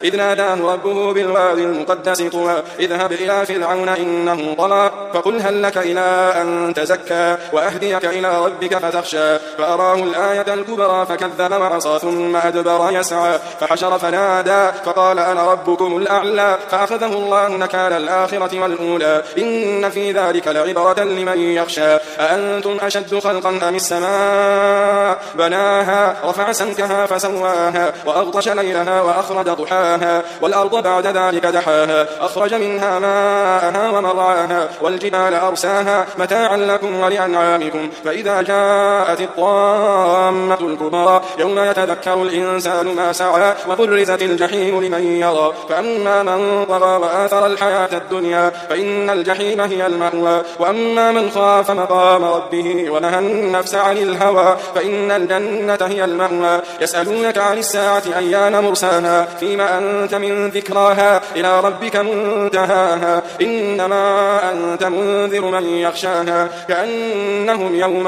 إذ ناداه ربه بالوادي المقدس طوى اذهب إلى فرعون إنه طغى فقل هل لك إلى أن تزكى وأهديك إلى ربك فتخشى فأراه الآية الكبرى فكذب وعصى ثم أدبر يسعى فحشر فنادى فقال أنا ربكم الأعلى فأخذه الله نكال الآخرة والأولى إن في ذلك لعبرة لمن يخشى أأنتم أشد خلقا أم السماء بناها رفع سمكها فسواها وأغطش ليلها وأخرج ضحاها والأرض بعد ذلك دحاها أخرج منها ماءها ومرعاها والجبال أرساها متاعا لكم ولأنعامكم فإذا جاءت الطامة الكبرى يوم يتذكر الإنسان ما سعى وبرزت الجحيم لمن يرى فأما من طغى وآثر الحياة الدنيا فإن الجحيم هي المأوى وأما من خاف مقام ربه ونهى النفس عن الهوى فإن الجنة هي المأوى يسألونك عن الساعة أيان مرساها فيما أنت من ذكراها إلى ربك منتهاها إنما أنت منذر من يخشاها كأنهم يوم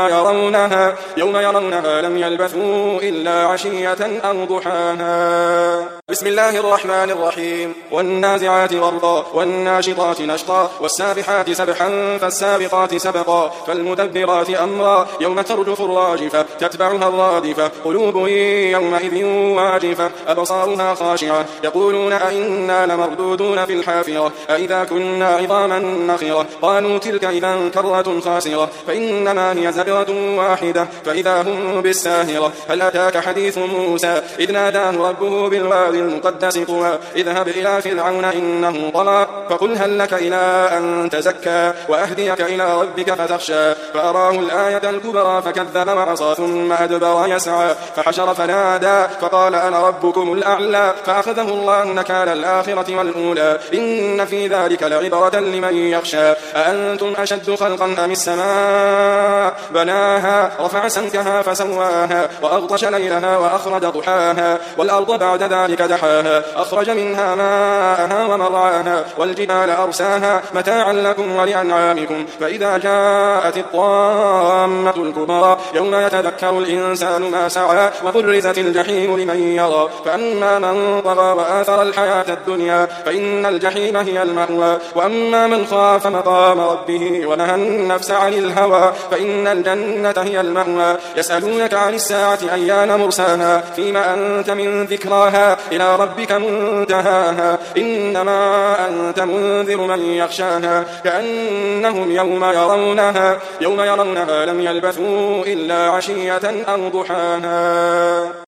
يرونها لم يلبثوا إلا عشية أو ضحاها بسم الله الرحمن الرحيم والنازعات غرقا والناشطات نشطا والسابحات سبحا فالسابقات سبقا فالمدبرات أمرا يوم ترجف الراجفة تتبعها الرادفة قلوب يومئذ واجفة أبصارها خاشعة يقولون أئنا لمردودون في الحافرة أئذا كنا عظاما نخرة قالوا تلك إذا كرة خاسرة فإنما هي زجرة واحدة فإذا هم بالساهرة هل أتاك حديث موسى إذ ناداه ربه بالوادي المقدس طوى اذهب إلى فرعون إنه طغى فقل هل لك إلى أن تزكى وأهديك إلى ربك فتخشى فأراه الآية الكبرى فكذب وعصى ثم أدبر يسعى فحشر فنادى فقال أنا ربكم الأعلى فأخذه الله نكال الآخرة والأولى إن في ذلك لعبرة لمن يخشى أأنتم أشد خلقا أم السماء بناها رفع سمكها فسواها وأغطش ليلها وأخرج ضحاها والأرض بعد ذلك دحاها أخرج منها ماءها ومرعاها والجبال أرساها متاعا لكم ولأنعامكم فإذا جاءت الطامة الكبرى يوم يتذكر الإنسان ما سعى وبرزت الجحيم لمن يرى فأما من طغى وآثر الحياة الدنيا فإن الجحيم هي المأوى وأما من خاف مقام ربه ونهى النفس عن الهوى فإن الجنة هي المأوى يسألونك عن الساعة أيان مرساها فيما أنت من ذكراها إلى ربك منتهاها إنما أنت منذر من يخشاها كأنهم يوم يرونها لم يلبثوا إلا عشية أو ضحاها